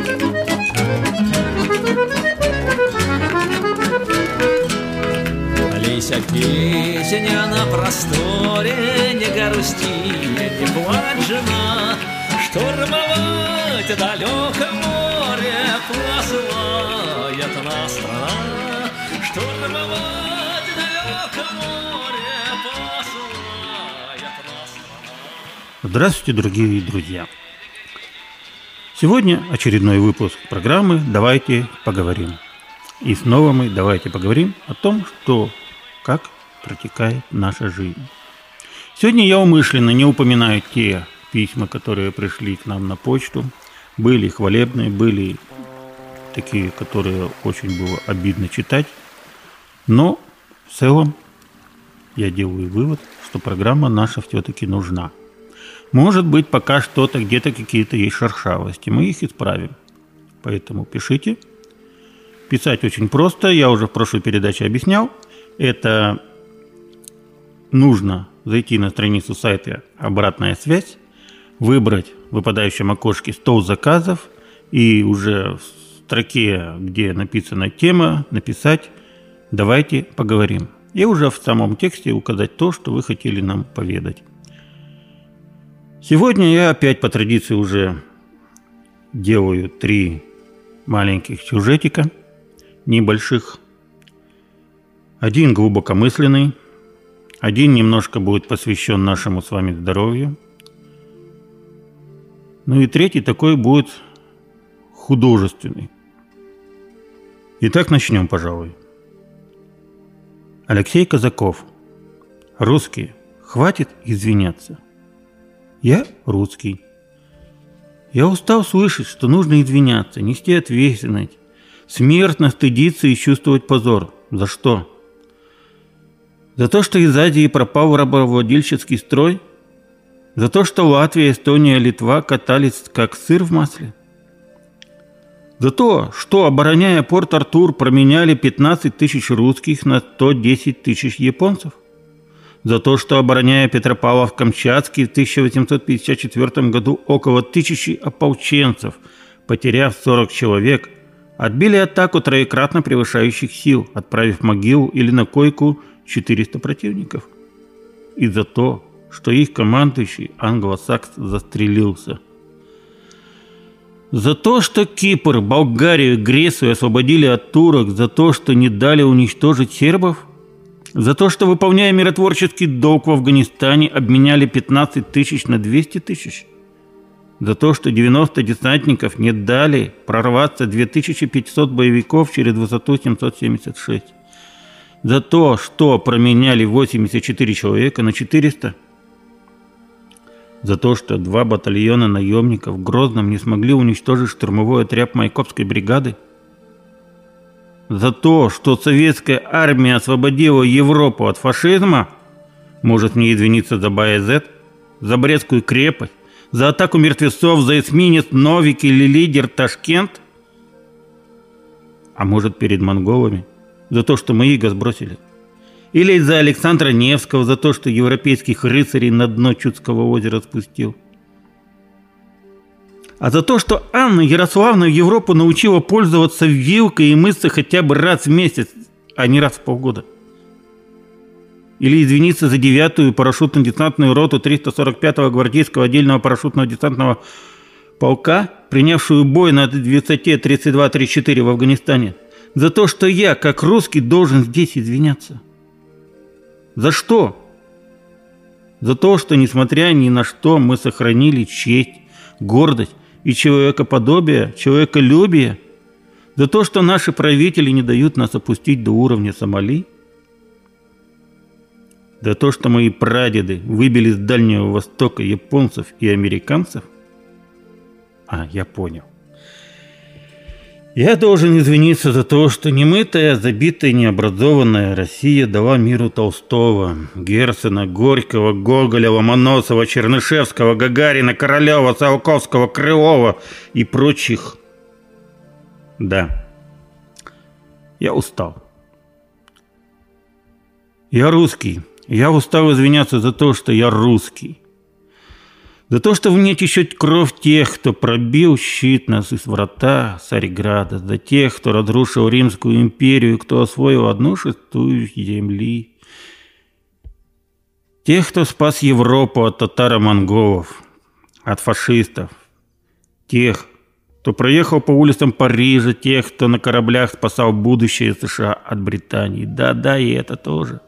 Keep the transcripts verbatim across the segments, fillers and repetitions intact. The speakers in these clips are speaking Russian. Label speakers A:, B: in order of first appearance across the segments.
A: Лися, песня на просторе, не грусти, не плачь, жена, штурмовать далеко море посылает нас страна, штурмовать далеко море посылает нас страна.
B: Здравствуйте, дорогие друзья! Сегодня очередной выпуск программы «Давайте поговорим». И снова мы «Давайте поговорим» о том, что, как протекает наша жизнь. Сегодня я умышленно не упоминаю те письма, которые пришли к нам на почту. Были хвалебные, были такие, которые очень было обидно читать. Но в целом я делаю вывод, что программа наша все-таки нужна. Может быть, пока что-то, где-то какие-то есть шершавости. Мы их исправим. Поэтому пишите. Писать очень просто. Я уже в прошлой передаче объяснял. Это нужно зайти на страницу сайта «Обратная связь», выбрать в выпадающем окошке «Стол заказов» и уже в строке, где написана тема, написать «Давайте поговорим». И уже в самом тексте указать то, что вы хотели нам поведать. Сегодня я опять по традиции уже делаю три маленьких сюжетика, небольших. Один глубокомысленный, один немножко будет посвящен нашему с вами здоровью. Ну и третий такой будет художественный. Итак, начнем, пожалуй. Алексей Казаков. Русские, хватит извиняться. Я русский. Я устал слышать, что нужно извиняться, нести ответственность, смертно стыдиться и чувствовать позор. За что? За то, что из Азии пропал рабовладельческий строй? За то, что Латвия, Эстония, Литва катались как сыр в масле? За то, что, обороняя Порт-Артур, променяли пятнадцать тысяч русских на сто десять тысяч японцев? За то, что, обороняя Петропавлов-Камчатский в тысяча восемьсот пятьдесят четвёртом году около тысячи ополченцев, потеряв сорок человек, отбили атаку троекратно превышающих сил, отправив в могилу или на койку четыреста противников. И за то, что их командующий англосакс застрелился. За то, что Кипр, Болгарию, Грецию освободили от турок, за то, что не дали уничтожить сербов, за то, что, выполняя миротворческий долг в Афганистане, обменяли пятнадцать тысяч на двести тысяч, за то, что девяносто десантников не дали прорваться две тысячи пятьсот боевиков через высоту семьсот семьдесят шесть, за то, что променяли восемьдесят четыре человека на четыреста, за то, что два батальона наемников в Грозном не смогли уничтожить штурмовой отряд Майкопской бригады, за то, что советская армия освободила Европу от фашизма, может мне извиниться за Баязет, за Брестскую крепость, за атаку мертвецов, за эсминец Новик или лидер Ташкент? А может перед монголами, за то, что мы иго сбросили? Или из-за Александра Невского, за то, что европейских рыцарей на дно Чудского озера спустил? А за то, что Анна Ярославна Европу научила пользоваться вилкой и мыться хотя бы раз в месяц, а не раз в полгода? Или извиниться за девятую парашютно-десантную роту триста сорок пятого гвардейского отдельного парашютного десантного полка, принявшую бой на высоте тридцать два тридцать четыре в Афганистане? За то, что я, как русский, должен здесь извиняться? За что? За то, что, несмотря ни на что, мы сохранили честь, гордость и человекоподобие, человеколюбие? За то, что наши правители не дают нас опустить до уровня Сомали? За то, что мои прадеды выбили с Дальнего Востока японцев и американцев? А, я понял. Я должен извиниться за то, что немытая, забитая, необразованная Россия дала миру Толстого, Герцена, Горького, Гоголя, Ломоносова, Чернышевского, Гагарина, Королева, Циолковского, Крылова и прочих. Да, я устал. Я русский. Я устал извиняться за то, что я русский. За то, что в мне течет кровь тех, кто пробил щит нас из врата Царьграда, за тех, кто разрушил Римскую империю, кто освоил одну шестую земли, тех, кто спас Европу от татаро-монголов, от фашистов, тех, кто проехал по улицам Парижа, тех, кто на кораблях спасал будущее США от Британии. Да-да, и это тоже.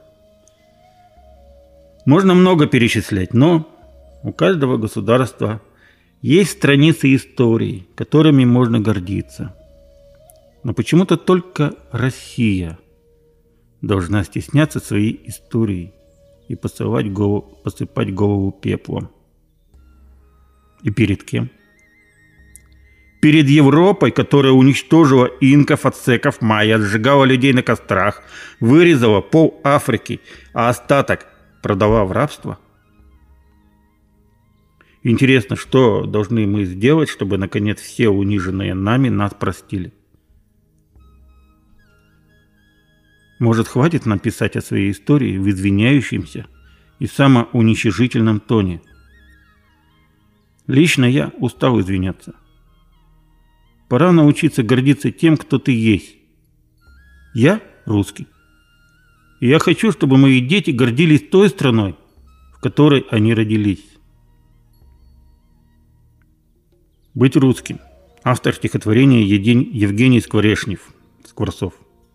B: Можно много перечислять, но у каждого государства есть страницы истории, которыми можно гордиться. Но почему-то только Россия должна стесняться своей истории и посыпать голову, посыпать голову пеплом. И перед кем? Перед Европой, которая уничтожила инков, ацтеков, майя, сжигала людей на кострах, вырезала пол Африки, а остаток продала в рабство? Интересно, что должны мы сделать, чтобы, наконец, все униженные нами нас простили? Может, хватит нам писать о своей истории в извиняющемся и самоуничижительном тоне? Лично я устал извиняться. Пора научиться гордиться тем, кто ты есть. Я русский. И я хочу, чтобы мои дети гордились той страной, в которой они родились. Быть русским. Автор стихотворения Евгений Скворешнев. Скворцов.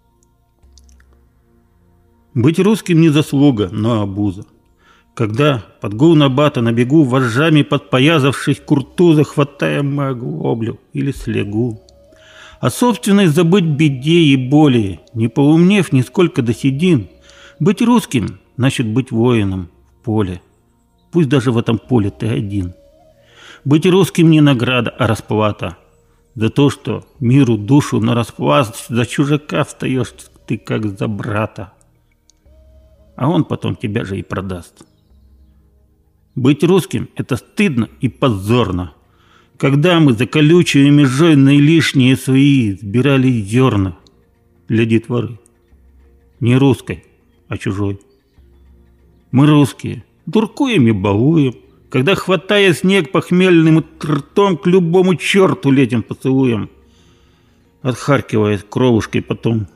B: Быть русским не заслуга, но обуза. Когда под гул набата на бегу, вожжами подпоязавшись куртуза, хватаем мы оглоблю или слегу. А собственной забыть беде и боли, не поумнев нисколько до седин. Быть русским значит быть воином в поле. Пусть даже в этом поле ты один. Быть русским не награда, а расплата. За то, что миру душу на расплат за чужака встаешь ты как за брата. А он потом тебя же и продаст. Быть русским – это стыдно и позорно. Когда мы за колючей межой наилишние свои сбирали зерна для детворы. Не русской, а чужой. Мы русские, дуркуем и балуем, когда, хватая снег похмельным ртом, к любому черту летим поцелуем, отхаркиваясь кровушкой потом.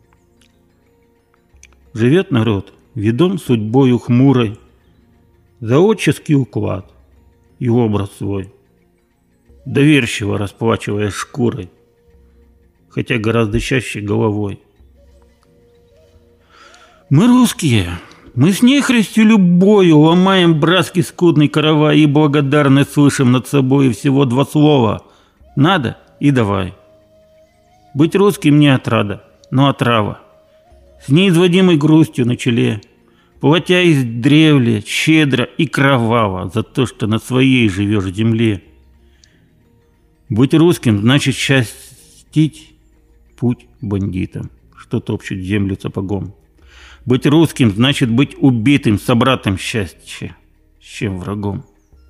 B: Живет народ, ведом судьбою хмурой, за отческий уклад и образ свой, доверчиво расплачивая шкурой, хотя гораздо чаще головой. Мы русские, мы с нехристью любою ломаем братский скудный каравай и благодарны слышим над собой всего два слова «надо» и «давай». Быть русским не отрада, но отрава, с неизводимой грустью на челе, платя из древля, щедро и кроваво за то, что на своей живешь земле. Быть русским значит счастить путь бандитам, что топчут землю сапогом. Быть русским значит быть убитым собратом счастья, чем врагом.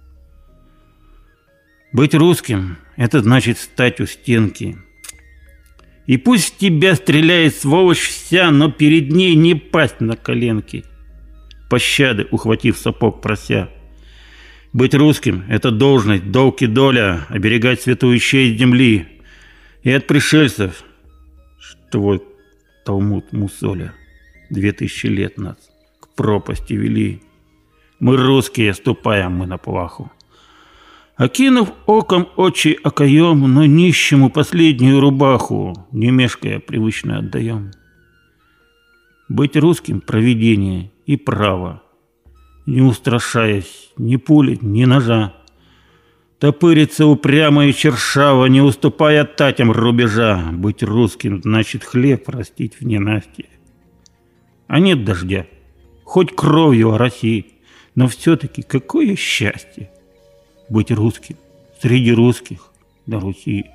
B: Быть русским – это значит встать у стенки. И пусть в тебя стреляет сволочь вся, но перед ней не пасть на коленки, пощады ухватив сапог прося. Быть русским – это должность, долг и доля, оберегать святую честь земли и от пришельцев, что вот Талмуд мусоля две тысячи лет нас к пропасти вели. Мы русские, ступаем мы на плаху. Окинув оком очи окоем, но нищему последнюю рубаху, не мешкая, привычно отдаем. Быть русским – провидение и право, не устрашаясь ни пули, ни ножа. Топыриться упрямо и чершаво, не уступая татям рубежа. Быть русским значит хлеб растить в ненастье. А нет дождя, хоть кровью ороси, но все-таки какое счастье быть русским среди русских на Руси.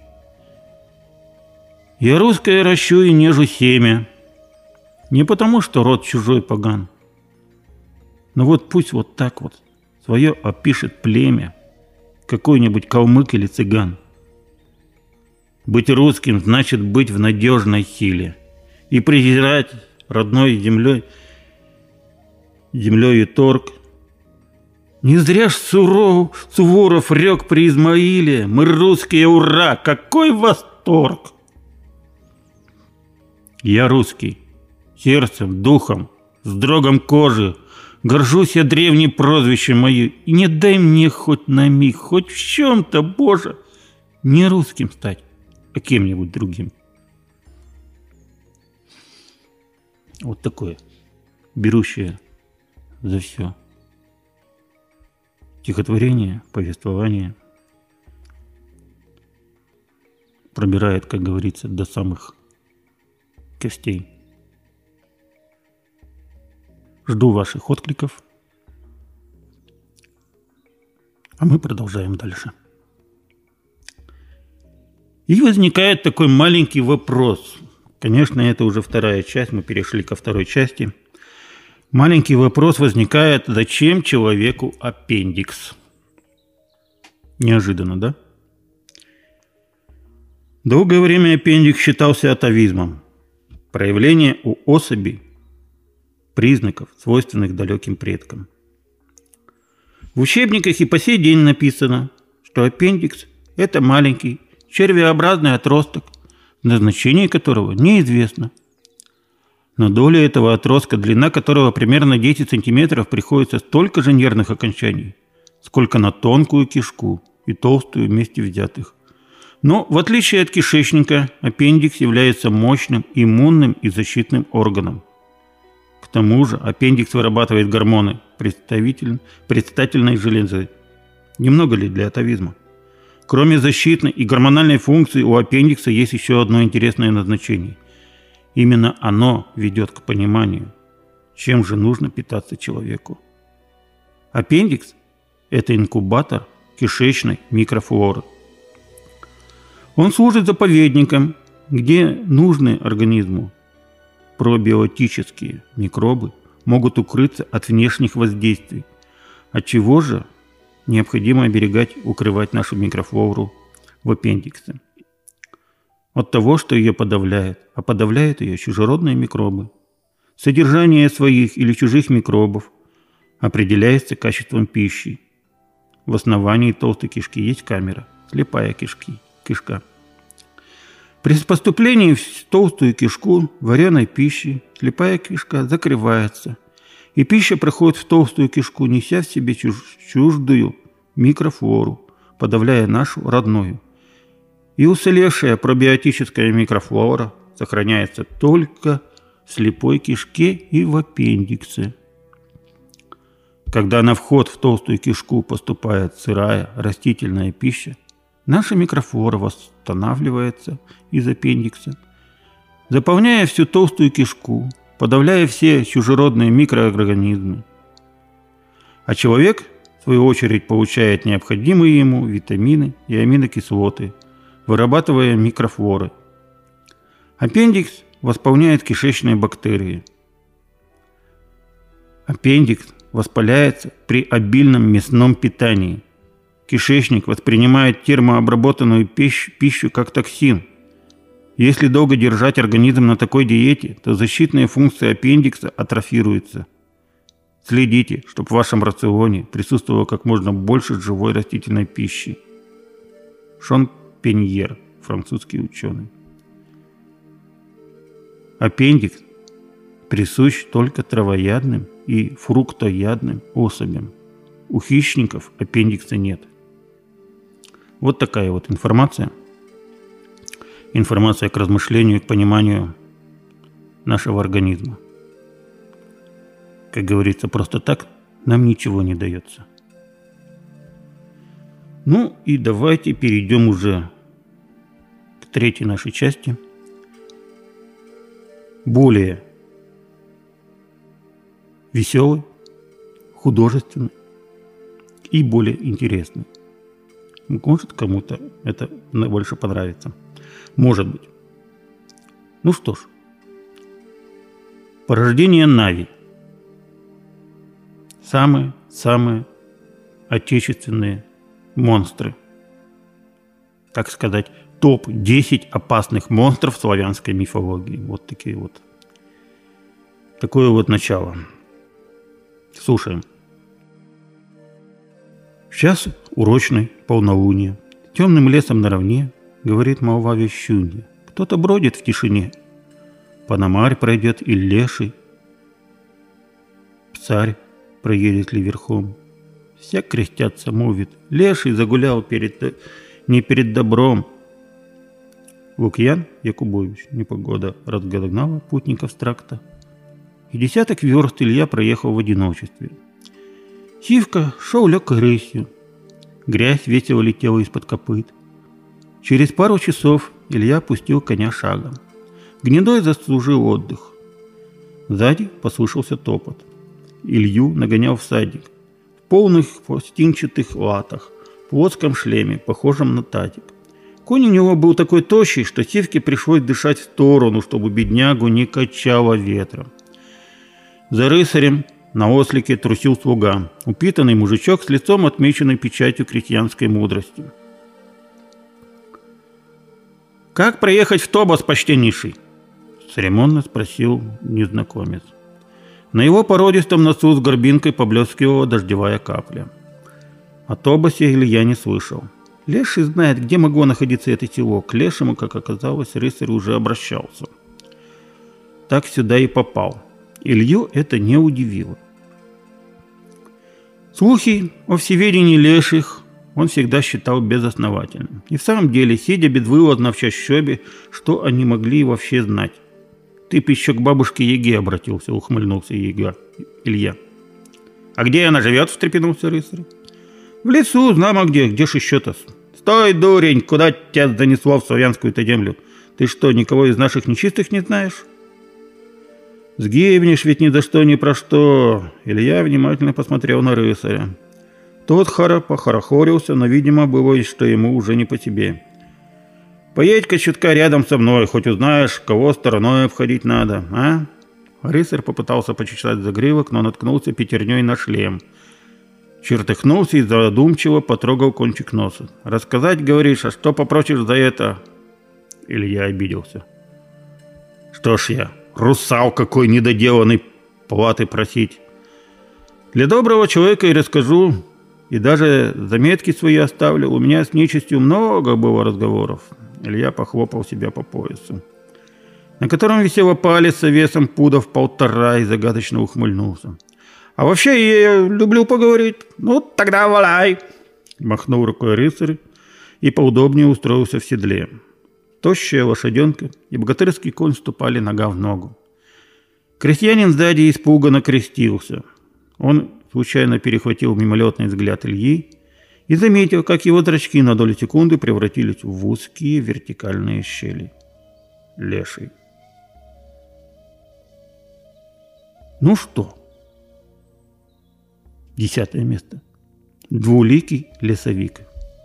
B: Я русское ращу и нежу семя, не потому, что род чужой поган, но вот пусть вот так вот свое опишет племя какой-нибудь калмык или цыган. Быть русским значит быть в надежной силе и презирать родной землей, землей и торг, Не зря ж Суров, Суворов рёк при Измаиле: мы русские, ура! Какой восторг! Я русский, сердцем, духом, с дрогом кожи. Горжусь я древней прозвищем мою, и не дай мне хоть на миг, хоть в чем-то, Боже, не русским стать, а кем-нибудь другим. Вот такое, берущее за все стихотворение, повествование пробирает, как говорится, до самых костей. Жду ваших откликов, а мы продолжаем дальше. И возникает такой маленький вопрос. Конечно, это уже вторая часть, мы перешли ко второй части. Маленький вопрос возникает: зачем человеку аппендикс? Неожиданно, да? Долгое время аппендикс считался атовизмом. Проявление у особей признаков, свойственных далеким предкам. В учебниках и по сей день написано, что аппендикс – это маленький червеобразный отросток, назначение которого неизвестно. На долю этого отростка, длина которого примерно десять сантиметров, приходится столько же нервных окончаний, сколько на тонкую кишку и толстую вместе взятых. Но, в отличие от кишечника, аппендикс является мощным иммунным и защитным органом. К тому же аппендикс вырабатывает гормоны представитель, предстательной железы. Немного ли для атовизма? Кроме защитной и гормональной функции, у аппендикса есть еще одно интересное назначение. Именно оно ведет к пониманию, чем же нужно питаться человеку. Аппендикс – это инкубатор кишечной микрофлоры. Он служит заповедником, где нужные организму пробиотические микробы могут укрыться от внешних воздействий, от чего же необходимо оберегать, укрывать нашу микрофлору в аппендиксе. От того, что ее подавляет, а подавляют ее чужеродные микробы. Содержание своих или чужих микробов определяется качеством пищи. В основании толстой кишки есть камера, слепая кишки, кишка. При поступлении в толстую кишку вареной пищи слепая кишка закрывается, и пища проходит в толстую кишку, неся в себе чуж- чуждую микрофлору, подавляя нашу родную. И уцелевшая пробиотическая микрофлора сохраняется только в слепой кишке и в аппендиксе. Когда на вход в толстую кишку поступает сырая растительная пища, наша микрофлора восстанавливается из аппендикса, заполняя всю толстую кишку, подавляя все чужеродные микроорганизмы. А человек, в свою очередь, получает необходимые ему витамины и аминокислоты, вырабатывая микрофлоры. Аппендикс восполняет кишечные бактерии. Аппендикс воспаляется при обильном мясном питании. Кишечник воспринимает термообработанную пищу, пищу как токсин. Если долго держать организм на такой диете, то защитные функции аппендикса атрофируются. Следите, чтобы в вашем рационе присутствовало как можно больше живой растительной пищи. Шон Пеньер, французский ученый. Аппендикс присущ только травоядным и фруктоядным особям. У хищников аппендикса нет. Вот такая вот информация. Информация к размышлению и к пониманию нашего организма. Как говорится, просто так нам ничего не дается. Ну и давайте перейдем уже к третьей нашей части. Более веселый, художественный и более интересный. Может, кому-то это больше понравится. Может быть. Ну что ж. Порождение Нави. Самые-самые отечественные монстры. Так сказать, топ десять опасных монстров славянской мифологии. Вот такие вот. Такое вот начало. Слушаем. В час урочной полнолуния, темным лесом наравне, говорит молва вещунья, кто-то бродит в тишине. Пономарь пройдет и леший, царь проедет ли верхом. Всяк крестятся, мовит, леший загулял перед, не перед добром. Лукьян Якубович непогода разгнала путников с тракта, и десяток верст Илья проехал в одиночестве. Сивка шел легкой рысью, грязь весело летела из-под копыт. Через пару часов Илья пустил коня шагом. Гнедой заслужил отдых. Сзади послышался топот. Илью нагонял всадник в полных пластинчатых латах, в плоском шлеме, похожем на татик. Конь у него был такой тощий, что Сивке пришлось дышать в сторону, чтобы беднягу не качало ветром. За рысарем на ослике трусил слуга, упитанный мужичок с лицом, отмеченной печатью крестьянской мудрости. «Как проехать в Тобос, почтеннейший?» — церемонно спросил незнакомец. На его породистом носу с горбинкой поблескивала дождевая капля. О Тобосе Илья не слышал. Леший знает, где могло находиться это село. К Лешему, как оказалось, рыцарь уже обращался. Так сюда и попал. Илью это не удивило. Слухи о всеведении леших он всегда считал безосновательным. И в самом деле, сидя безвылазно в чащобе, что они могли вообще знать? «Ты б еще к бабушке Яге обратился», — ухмыльнулся Яга. Илья. «А где она живет?» — встрепенулся рыцарь. «В лесу, знамо где, где ж еще-то?» «Стой, дурень, куда тебя занесло в славянскую-то землю? Ты что, никого из наших нечистых не знаешь?» «Сгибнешь ведь ни за что, ни про что!» Илья внимательно посмотрел на рыцаря. Тот хара похорохорился, но, видимо, было, что ему уже не по себе. «Поедь-ка чутка рядом со мной, хоть узнаешь, кого стороной обходить надо, а?» Рыцарь попытался почесать загривок, но наткнулся пятерней на шлем. Чертыхнулся и задумчиво потрогал кончик носа. «Рассказать, говоришь, а что попросишь за это?» Илья обиделся. «Что ж я, русал какой недоделанный, платы просить? Для доброго человека и расскажу, и даже заметки свои оставлю. У меня с нечистью много было разговоров». Илья похлопал себя по поясу, на котором висела палец весом пудов полтора, и загадочно ухмыльнулся. «А вообще я люблю поговорить. Ну, тогда валяй!» Махнул рукой рыцарь и поудобнее устроился в седле. Тощая лошаденка и богатырский конь ступали нога в ногу. Крестьянин сзади испуганно крестился. Он случайно перехватил мимолетный взгляд Ильи и заметил, как его зрачки на долю секунды превратились в узкие вертикальные щели. Леший. Ну что? Десятое место. Двуликий лесовик.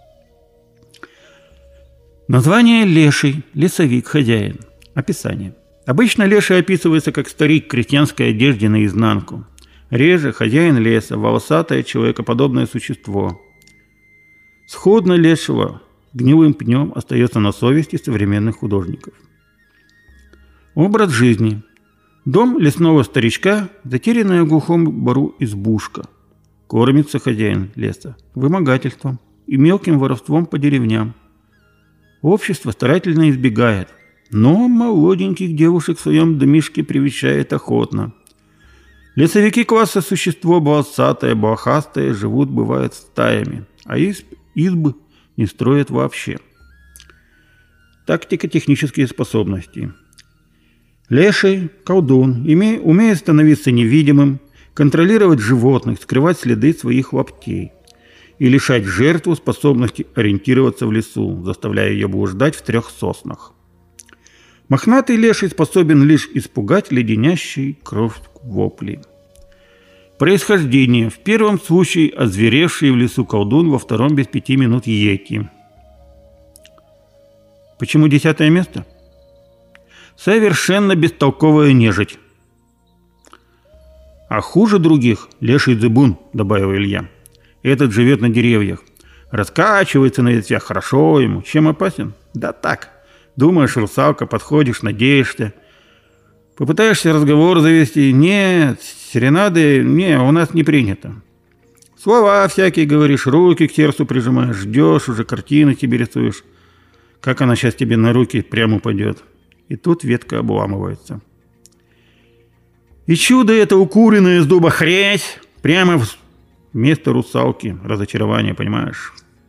B: Название леший, лесовик, хозяин. Описание. Обычно леший описывается как старик в крестьянской одежде наизнанку. Реже хозяин леса, волосатое человекоподобное существо. Сходно лешего гнилым пнем остается на совести современных художников. Образ жизни. Дом лесного старичка, затерянная в глухом бару избушка. Кормится хозяин леса вымогательством и мелким воровством по деревням. Общество старательно избегает, но молоденьких девушек в своем домишке привечает охотно. Лесовики класса существо волосатое, блохастое, живут, бывает, стаями, а изб, избы не строят вообще. Тактико-технические способности. Леший, колдун, име, умеет становиться невидимым, контролировать животных, скрывать следы своих лаптей и лишать жертву способности ориентироваться в лесу, заставляя ее блуждать в трех соснах. Мохнатый леший способен лишь испугать леденящий кровь вопли. Происхождение. В первом случае озверевший в лесу колдун, во втором без пяти минут йети. Почему десятое место? Совершенно бестолковая нежить. А хуже других леший зыбун, добавил Илья. Этот живет на деревьях. Раскачивается на ветвях, хорошо ему. Чем опасен? Да так. Думаешь, русалка, подходишь, надеешься. Попытаешься разговор завести. Нет, серенады, не, у нас не принято. Слова всякие говоришь, руки к сердцу прижимаешь, ждешь, уже картины тебе рисуешь. Как она сейчас тебе на руки прямо упадет. И тут ветка обламывается. И чудо это укуренное из дуба хрясь прямо вместо русалки. Разочарование, понимаешь?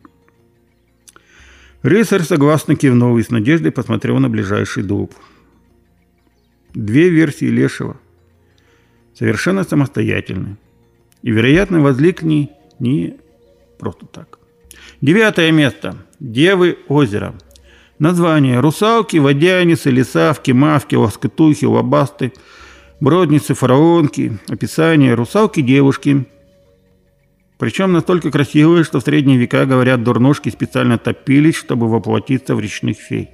B: Рыцарь согласно кивнул и с надеждой посмотрел на ближайший дуб. Две версии Лешего. Совершенно самостоятельны. И, вероятно, возникли не просто так. Девятое место. Девы озера. Название: русалки, водяницы, лисавки, мавки, лоскутухи, лобасты, бродницы, фараонки. Описание: русалки-девушки. Причем настолько красивые, что в средние века, говорят, дурнушки специально топились, чтобы воплотиться в речных фей.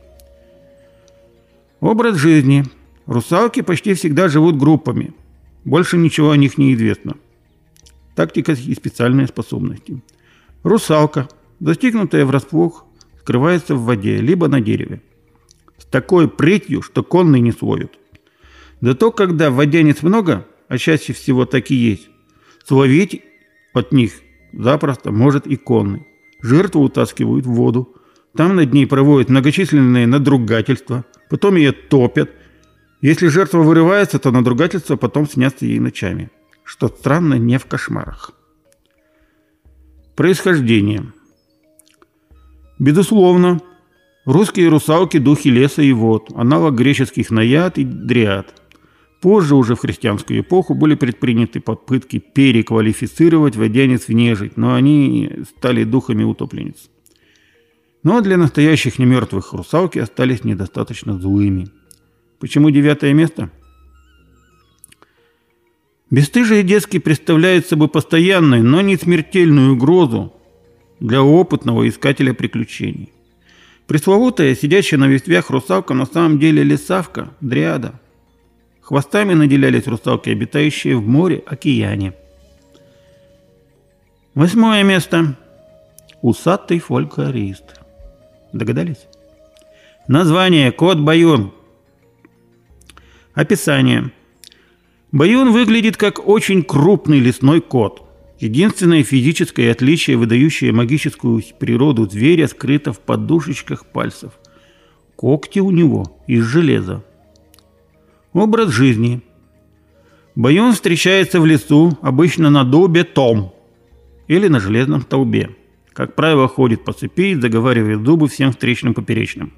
B: Образ жизни. Русалки почти всегда живут группами. Больше ничего о них не известно. Тактика и специальные способности. Русалка, застигнутая врасплох, скрывается в воде, либо на дереве. С такой прытью, что конный не словит. Зато когда водянец много, а чаще всего так и есть, словить от них запросто может и конный. Жертву утаскивают в воду. Там над ней проводят многочисленные надругательства. Потом ее топят. Если жертва вырывается, то надругательства потом снятся ей ночами. Что странно, не в кошмарах. Происхождение. Безусловно, русские русалки – духи леса и вод, аналог греческих наяд и дриад. Позже, уже в христианскую эпоху, были предприняты попытки переквалифицировать водянец в нежить, но они стали духами утопленниц. Но для настоящих немертвых русалки остались недостаточно злыми. Почему девятое место? Бесстыжие детки представляют собой постоянную, но не смертельную угрозу для опытного искателя приключений. Пресловутая, сидящая на ветвях русалка, на самом деле лисавка, дриада. Хвостами наделялись русалки, обитающие в море, океане. Восьмое место. Усатый фольклорист. Догадались? Название: кот Баюн. Описание. Баюн выглядит как очень крупный лесной кот. Единственное физическое отличие, выдающее магическую природу зверя, скрыто в подушечках пальцев. Когти у него из железа. Образ жизни. Баюн встречается в лесу, обычно на дубе том или на железном столбе. Как правило, ходит по цепи и заговаривает зубы всем встречным поперечным.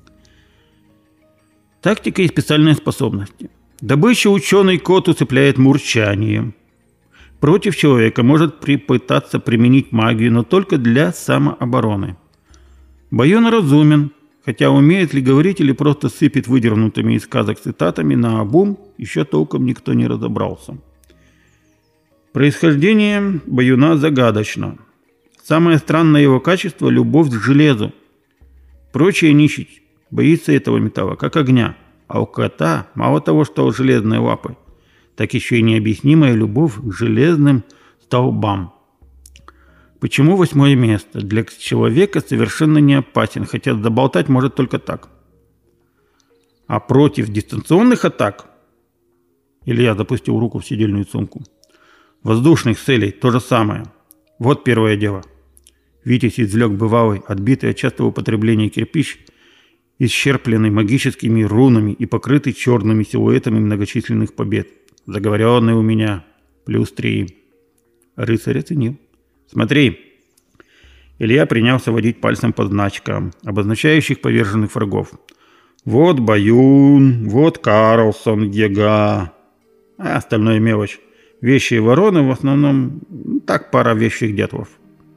B: Тактика и специальные способности. Добычу ученый кот усыпляет мурчанием. Против человека может попытаться применить магию, но только для самообороны. Баюн разумен, хотя умеет ли говорить или просто сыпет выдернутыми из сказок цитатами наобум, еще толком никто не разобрался. Происхождение Баюна загадочно. Самое странное его качество – любовь к железу. Прочая нищить боится этого металла, как огня. А у кота мало того, что железные лапы, так еще и необъяснимая любовь к железным столбам. Почему восьмое место? Для человека совершенно не опасен, хотя заболтать может только так. А против дистанционных атак, Илья запустил руку в сидельную сумку, воздушных целей то же самое. Вот первое дело. Витязь извлек бывалый, отбитый от частого употребления кирпич, исчерпленный магическими рунами и покрытый черными силуэтами многочисленных побед. Заговоренный у меня. Плюс три. Рыцарь оценил. Смотри. Илья принялся водить пальцем по значкам, обозначающих поверженных врагов. Вот Баюн, вот Карлсон, Ега. А остальное мелочь. Вещи и вороны в основном так пара вещих дятлов.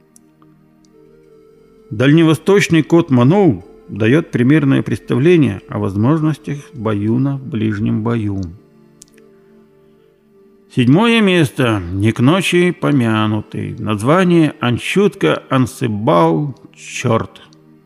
B: Дальневосточный кот Манул дает примерное представление о возможностях Баюна в ближнем бою. Седьмое место. Не к ночи помянутый. Название: Анчутка Ансыбал Черт.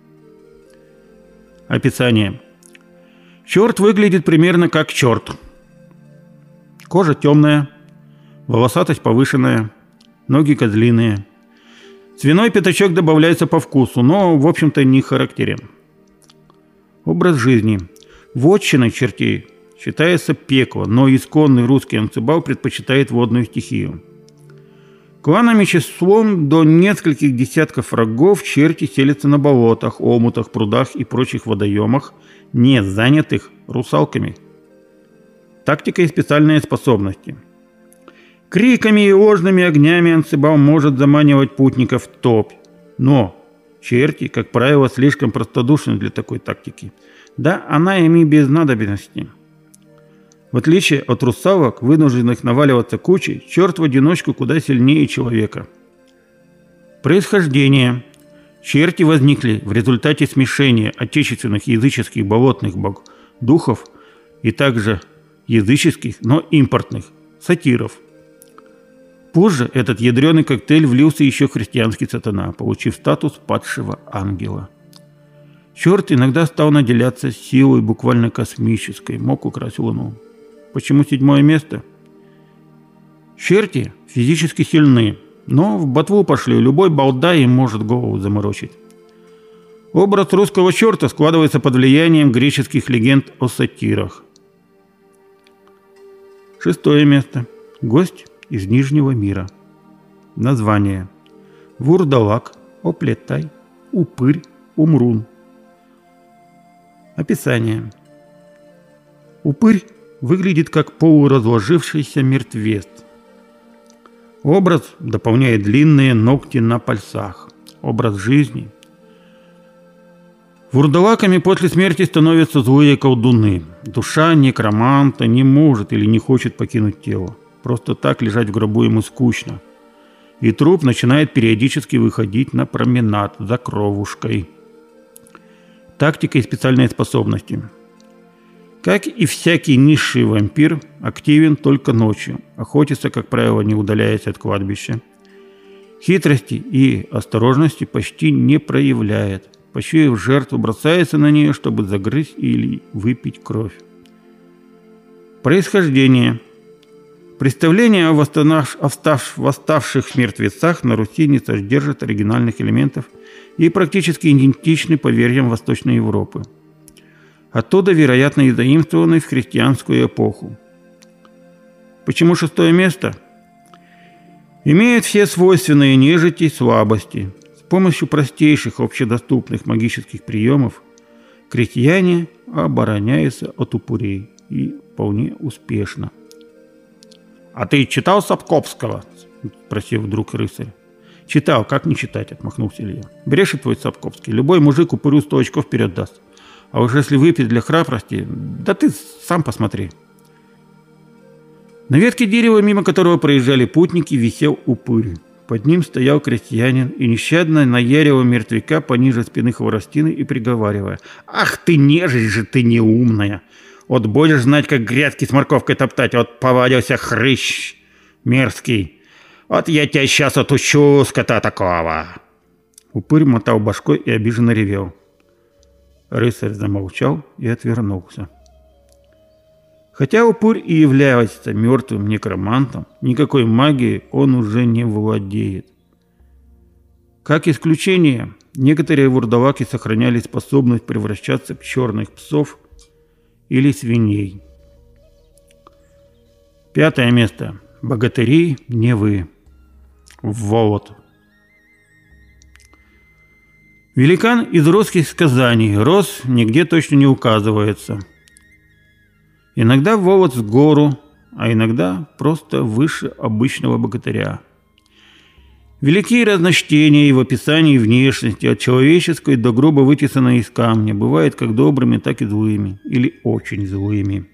B: Описание. Черт выглядит примерно как черт. Кожа темная, волосатость повышенная, ноги козлиные. Свиной пятачок добавляется по вкусу, но, в общем-то, не характерен. Образ жизни. Вотчиной чертей считается пекло, но исконный русский Анцибал предпочитает водную стихию. Кланами числом до нескольких десятков врагов черти селятся на болотах, омутах, прудах и прочих водоемах, не занятых русалками. Тактика и специальные способности. Криками и ложными огнями Анцибал может заманивать путников в топь, но черти, как правило, слишком простодушны для такой тактики. Да, она им и без надобности. В отличие от русалок, вынужденных наваливаться кучей, черт в одиночку куда сильнее человека. Происхождение. Черти возникли в результате смешения отечественных языческих болотных бог духов и также языческих, но импортных сатиров. Позже этот ядреный коктейль влился еще в христианский сатана, получив статус падшего ангела. Черт иногда стал наделяться силой буквально космической, мог украсть Луну. Почему седьмое место? Черти физически сильны, но в ботву пошли, любой балда им может голову заморочить. Образ русского черта складывается под влиянием греческих легенд о сатирах. Шестое место. Гость из Нижнего мира. Название: Вурдалак, Оплетай, Упырь, Умрун. Описание. Упырь выглядит как полуразложившийся мертвец. Образ дополняет длинные ногти на пальцах. Образ жизни. Вурдалаками после смерти становятся злые колдуны. Душа некроманта не может или не хочет покинуть тело. Просто так лежать в гробу ему скучно. И труп начинает периодически выходить на променад за кровушкой. Тактика и специальные способности. Как и всякий низший вампир, активен только ночью. Охотится, как правило, не удаляясь от кладбища. Хитрости и осторожности почти не проявляет. Почуяв жертву, бросается на нее, чтобы загрызть или выпить кровь. Происхождение. Представление о восставших мертвецах на Руси не содержит оригинальных элементов и практически идентичны поверьям Восточной Европы. Оттуда, вероятно, и заимствованы в христианскую эпоху. Почему шестое место? Имеет все свойственные нежити слабости. С помощью простейших общедоступных магических приемов крестьяне обороняются от упырей и вполне успешно. «А ты читал Сапковского?» – спросил вдруг рыцарь. «Читал, как не читать?» – отмахнулся Илья. «Брешет твой Сапковский. Любой мужик упырю сто очков вперед даст. А уж если выпить для храбрости, да ты сам посмотри». На ветке дерева, мимо которого проезжали путники, висел упырь. Под ним стоял крестьянин и нещадно наяривал мертвяка пониже спины хворостины и приговаривая: «Ах ты, нежить же ты неумная! Вот будешь знать, как грядки с морковкой топтать, вот повадился хрыщ мерзкий. Вот я тебя сейчас отучу, скота такого!» Упырь мотал башкой и обиженно ревел. Рыцарь замолчал и отвернулся. Хотя упырь и является мертвым некромантом, никакой магией он уже не владеет. Как исключение, некоторые вурдалаки сохраняли способность превращаться в черных псов или свиней. Пятое место. Богатыри Невы. Волод. Великан из русских сказаний. Рос нигде точно не указывается. Иногда волод с гору, а иногда просто выше обычного богатыря. Великие разночтения и в описании внешности, от человеческой до грубо вытесанной из камня, бывают как добрыми, так и злыми, или очень злыми.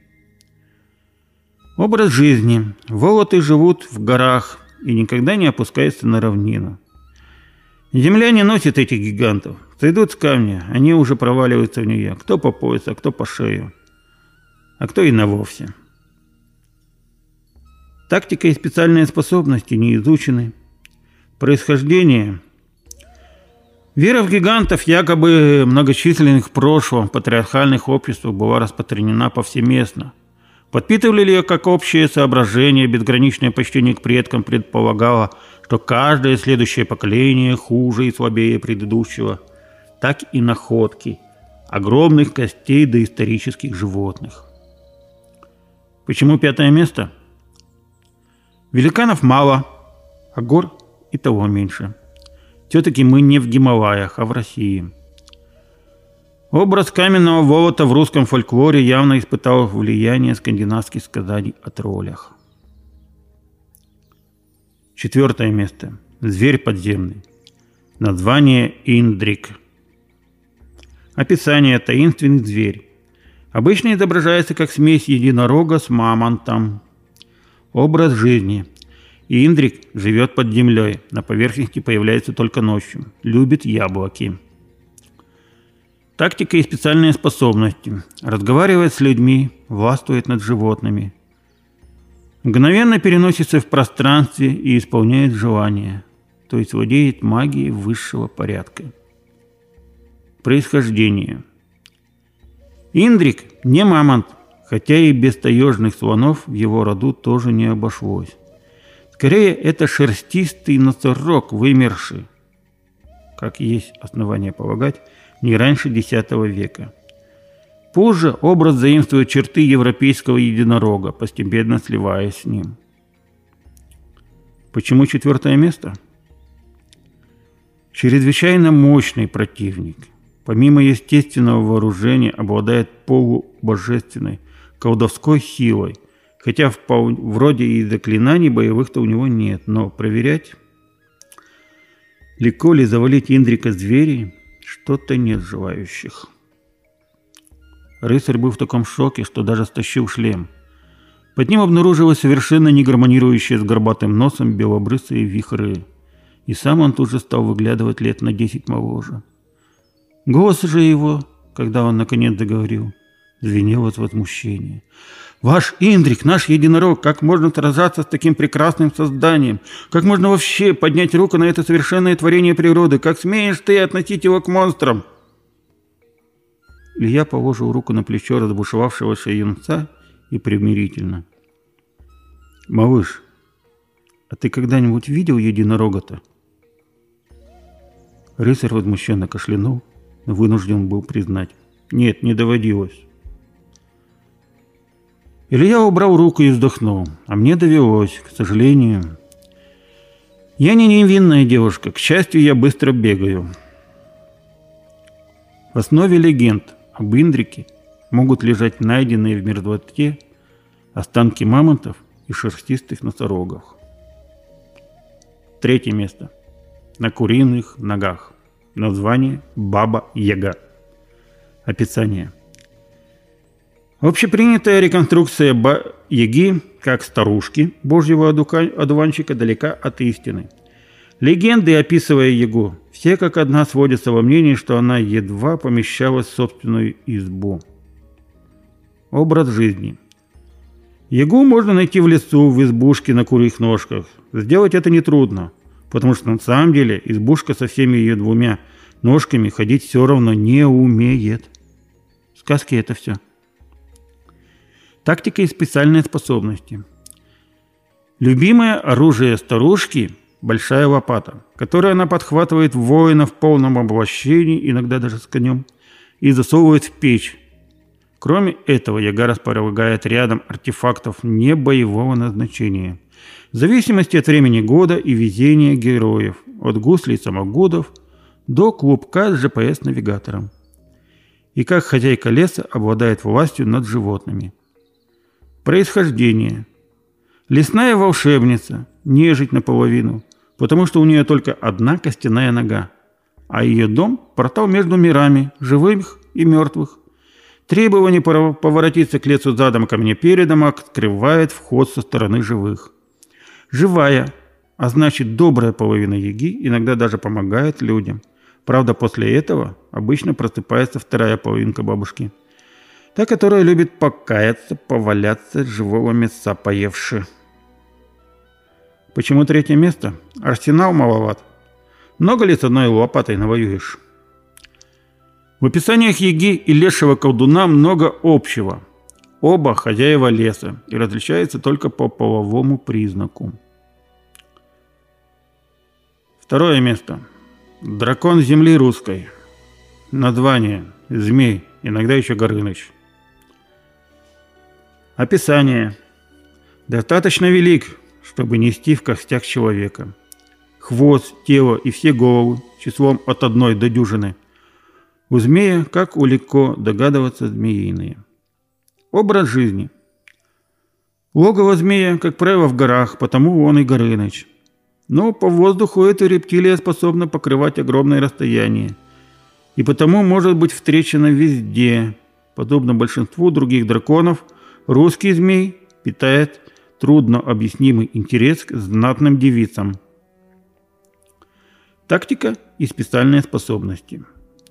B: Образ жизни. Волоты живут в горах и никогда не опускаются на равнину. Земля не носит этих гигантов. Сойдут с камня, они уже проваливаются в нее, кто по пояс, а кто по шею, а кто и на вовсе. Тактика и специальные способности не изучены. Происхождение. Вера в гигантов, якобы многочисленных в прошлом патриархальных обществах, была распространена повсеместно. Подпитывали ли ее как общее соображение, безграничное почтение к предкам предполагало, что каждое следующее поколение хуже и слабее предыдущего, так и находки огромных костей доисторических животных. Почему пятое место? Великанов мало, а гор и того меньше. Все-таки мы не в Гималаях, а в России. Образ каменного волота в русском фольклоре явно испытал влияние скандинавских сказаний о троллях. Четвертое место. Зверь подземный. Название Индрик. Описание: таинственный зверь. Обычно изображается как смесь единорога с мамонтом. Образ жизни. Индрик живет под землей, на поверхности появляется только ночью. Любит яблоки. Тактика и специальные способности. Разговаривает с людьми, властвует над животными. Мгновенно переносится в пространстве и исполняет желания, то есть владеет магией высшего порядка. Происхождение. Индрик не мамонт, хотя и без таежных слонов в его роду тоже не обошлось. Скорее, это шерстистый носорог, вымерший, как есть основания полагать, не раньше десятого века. Позже образ заимствует черты европейского единорога, постепенно сливаясь с ним. Почему четвертое место? Чрезвычайно мощный противник. Помимо естественного вооружения, обладает полубожественной колдовской силой, хотя впол... вроде и заклинаний боевых-то у него нет, но проверять, легко ли завалить Индрика зверей, что-то нет желающих. Рыцарь был в таком шоке, что даже стащил шлем. Под ним обнаружилось совершенно не гармонирующие с горбатым носом белобрысые вихры, и сам он тут же стал выглядывать лет на десять моложе. Голос же его, когда он наконец заговорил, звенел от возмущения. «Ваш Индрик, наш единорог, как можно сражаться с таким прекрасным созданием? Как можно вообще поднять руку на это совершенное творение природы? Как смеешь ты относить его к монстрам?» Илья положил руку на плечо разбушевавшегося юнца и примирительно: «Малыш, а ты когда-нибудь видел единорога-то?» Рыцарь возмущенно кашлянул, но вынужден был признать: «Нет, не доводилось». Илья убрал руку и вздохнул. «А мне довелось, к сожалению. Я не невинная девушка, к счастью, я быстро бегаю». В основе легенд об Индрике могут лежать найденные в мерзлоте останки мамонтов и шерстистых носорогов. Третье место. На куриных ногах. Название Баба-Яга. Описание. Общепринятая реконструкция Бабы-Яги как старушки божьего одуванчика далека от истины. Легенды, описывая Ягу, все как одна сводятся во мнении, что она едва помещалась в собственную избу. Образ жизни. Ягу можно найти в лесу, в избушке на курьих ножках. Сделать это нетрудно, потому что на самом деле избушка со всеми ее двумя ножками ходить все равно не умеет. Сказки — это все. Тактика и специальные способности. Любимое оружие старушки – большая лопата, которую она подхватывает воина в полном облачении, иногда даже с конем, и засовывает в печь. Кроме этого, Яга располагает рядом артефактов не боевого назначения, в зависимости от времени года и везения героев, от гуслей-самогодов до клубка с джи пи эс-навигатором. И как хозяйка леса обладает властью над животными. Происхождение. Лесная волшебница, нежить наполовину, потому что у нее только одна костяная нога, а ее дом – портал между мирами, живых и мертвых. Требование поворотиться к лесу задом, ко мне передом открывает вход со стороны живых. Живая, а значит добрая половина Яги иногда даже помогает людям. Правда, после этого обычно просыпается вторая половинка бабушки. Та, которая любит покаяться, поваляться, живого мяса поевши. Почему третье место? Арсенал маловат. Много ли с одной лопатой навоюешь? В описаниях Яги и лешего колдуна много общего. Оба хозяева леса и различаются только по половому признаку. Второе место. Дракон земли русской. Название. Змей, иногда еще Горыныч. Описание. Достаточно велик, чтобы нести в костях человека. хвост, тело и все головы, числом от одной до дюжины. У змея, как у легко догадываться, змеиные. Образ жизни. Логово змея, как правило, в горах, потому он и Горыныч. Но по воздуху эта рептилия способна покрывать огромное расстояние. И потому может быть встречена везде. Подобно большинству других драконов, русский змей питает трудно объяснимый интерес к знатным девицам. Тактика и специальные способности.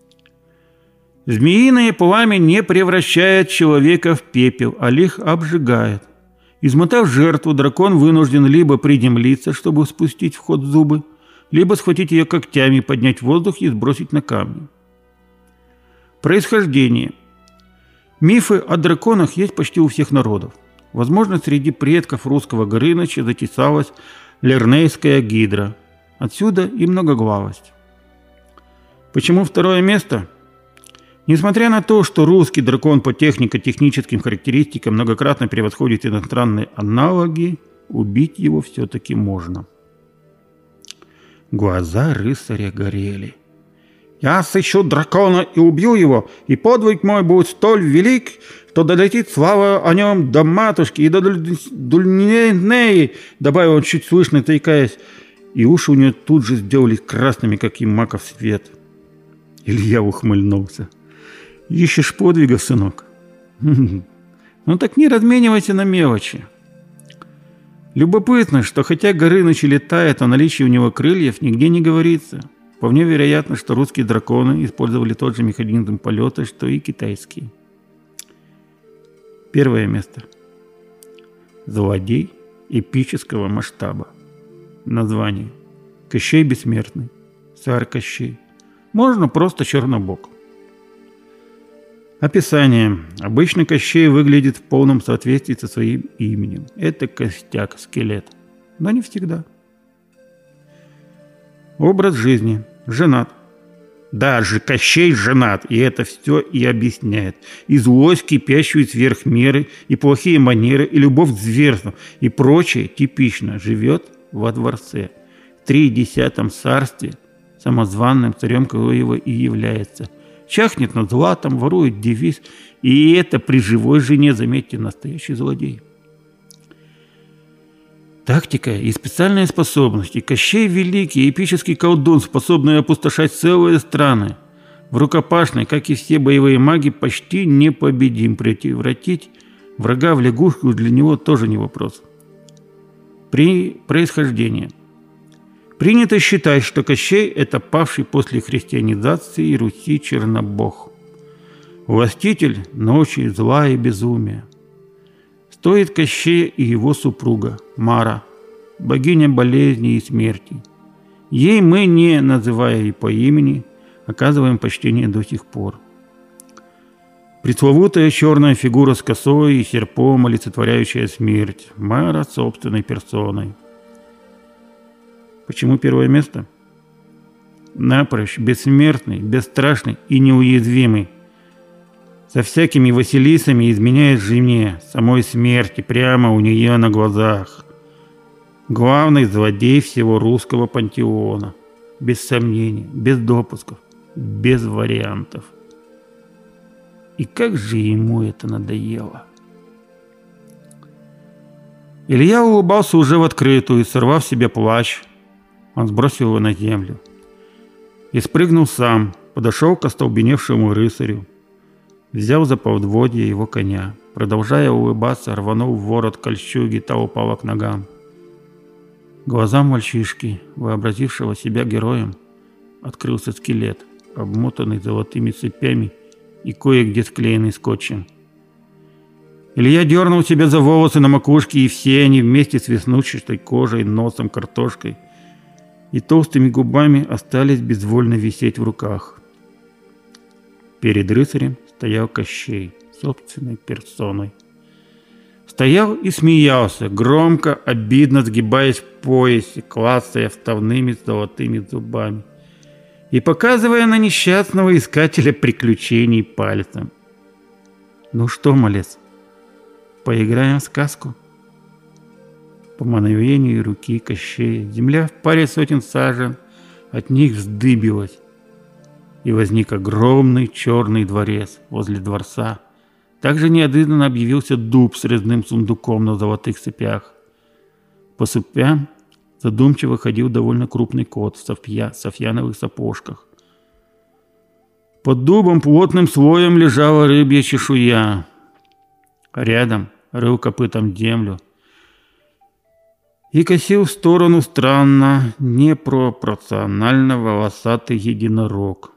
B: Змеиное пламя не превращает человека в пепел, а лишь обжигает. Измотав жертву, дракон вынужден либо приземлиться, чтобы спустить в ход зубы, либо схватить ее когтями, поднять в воздух и сбросить на камни. Происхождение. Мифы о драконах есть почти у всех народов. Возможно, среди предков русского Горыныча затесалась лернейская гидра. Отсюда и многоглавость. Почему второе место? Несмотря на то, что русский дракон по технико-техническим характеристикам многократно превосходит иностранные аналоги, убить его все-таки можно. Глаза рыцаря горели. «Я сыщу дракона и убью его, и подвиг мой будет столь велик, что долетит слава о нем до матушки и до Дульнеи», добавил он чуть слышно, таикаясь, и уши у него тут же сделались красными, как и маков свет. Илья ухмыльнулся. «Ищешь подвигов, сынок? Ну так не разменивайся на мелочи». Любопытно, что хотя Горыныч и летает, о наличии у него крыльев нигде не говорится. Вполне вероятно, что русские драконы использовали тот же механизм полета, что и китайские. Первое место. Злодей эпического масштаба. Название. Кощей Бессмертный. Царь Кощей. Можно просто Чернобог. Описание. Обычно Кощей выглядит в полном соответствии со своим именем. Это костяк, скелет. Но не всегда. Образ жизни. Женат. Даже Кощей женат, и это все и объясняет. И злость, кипящую сверх меры, и плохие манеры, и любовь к зверству, и прочее типично живет во дворце. В тридесятом царстве самозванным царем Калуева и является. Чахнет над златом, ворует девиз, и это при живой жене, заметьте, настоящий злодей. Тактика и специальные способности. Кощей великий, эпический колдун, способный опустошать целые страны. В рукопашной, как и все боевые маги, почти непобедим. Превратить врага в лягушку для него тоже не вопрос. При происхождении. Принято считать, что Кощей – это павший после христианизации Руси Чернобог. Властитель ночи, зла и безумия. Стоит Кощея и его супруга Мара, богиня болезни и смерти. Ей мы, не называя ее по имени, оказываем почтение до сих пор. Пресловутая черная фигура с косой и серпом, олицетворяющая смерть, Мара собственной персоной. Почему первое место? Напрочь бессмертный, бесстрашный и неуязвимый. Со всякими Василисами изменяет жене, самой смерти, прямо у нее на глазах. Главный злодей всего русского пантеона. Без сомнений, без допусков, без вариантов. И как же ему это надоело. Илья улыбался уже в открытую, сорвав себе плащ. Он сбросил его на землю. И спрыгнул сам, подошел к остолбеневшему рыцарю. Взял за поводья его коня. Продолжая улыбаться, рванул в ворот кольчуги, та упала к ногам. Глазам мальчишки, вообразившего себя героем, открылся скелет, обмотанный золотыми цепями и кое-где склеенный скотчем. Илья дернул себя за волосы на макушке, и все они вместе с веснушчатой кожей, носом, картошкой и толстыми губами остались безвольно висеть в руках. Перед рыцарем стоял Кощей собственной персоной. Стоял и смеялся, громко, обидно сгибаясь в поясе, клацая вставными золотыми зубами и показывая на несчастного искателя приключений пальцем. «Ну что, малец, поиграем в сказку?» По мановению руки Кощея земля в паре сотен сажен от них вздыбилась, и возник огромный черный дворец возле дворца. Также неожиданно объявился дуб с резным сундуком на золотых цепях. По цепям задумчиво ходил довольно крупный кот в софья, софьяновых сапожках. Под дубом плотным слоем лежала рыбья чешуя. Рядом рыл копытом землю и косил в сторону странно непропорционально волосатый единорог.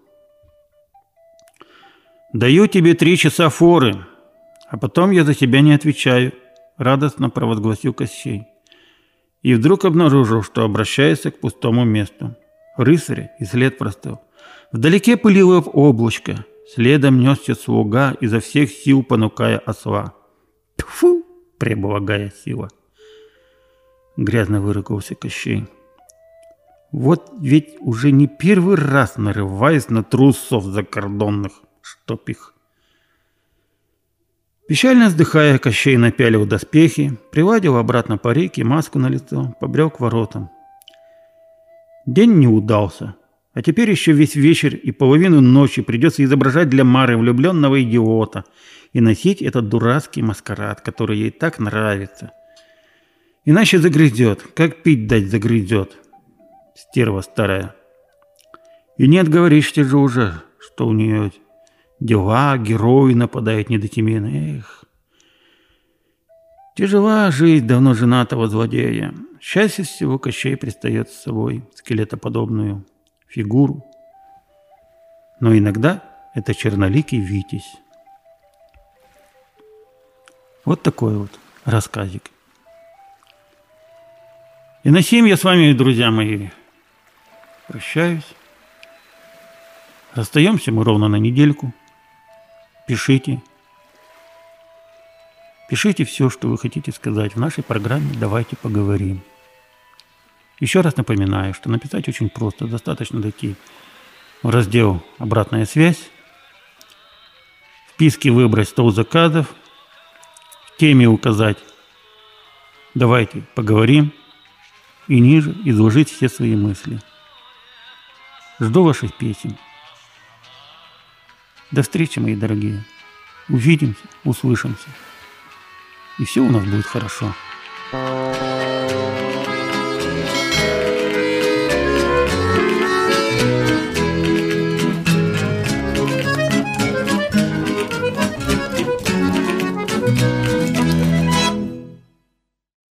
B: «Даю тебе три часа форы, а потом я за себя не отвечаю», — радостно провозгласил Кощей. И вдруг обнаружил, что обращается к пустому месту. Рыцаря и след простыл. Вдалеке пылило облачко, следом несся слуга, изо всех сил понукая осла. «Тьфу, преблагая сила!» Грязно выругался Кощей. «Вот ведь уже не первый раз нарываясь на трусов закордонных, чтоб их!» Печально вздыхая, Кощей напялил доспехи, приладил обратно парик и маску на лицо, побрел к воротам. День не удался, а теперь еще весь вечер и половину ночи придется изображать для Мары влюбленного идиота и носить этот дурацкий маскарад, который ей так нравится. Иначе загрызет, как пить дать загрызет, стерва старая. И не отговоришься же уже, что у нее дела, герои нападают недотеменно. Эх, тяжела жизнь давно женатого злодея. Счастье всего Кощей предстает с собой скелетоподобную фигуру. Но иногда это черноликий Витязь. Вот такой вот рассказик. И на сим я с вами, друзья мои, прощаюсь. Расстаемся мы ровно на недельку. Пишите. Пишите все, что вы хотите сказать в нашей программе «Давайте поговорим». Еще раз напоминаю, что написать очень просто. Достаточно зайти в раздел «Обратная связь», в списке выбрать стол заказов, в теме указать «Давайте поговорим» и ниже изложить все свои мысли. Жду ваших песен. До встречи, мои дорогие. Увидимся, услышимся. И все у нас будет хорошо.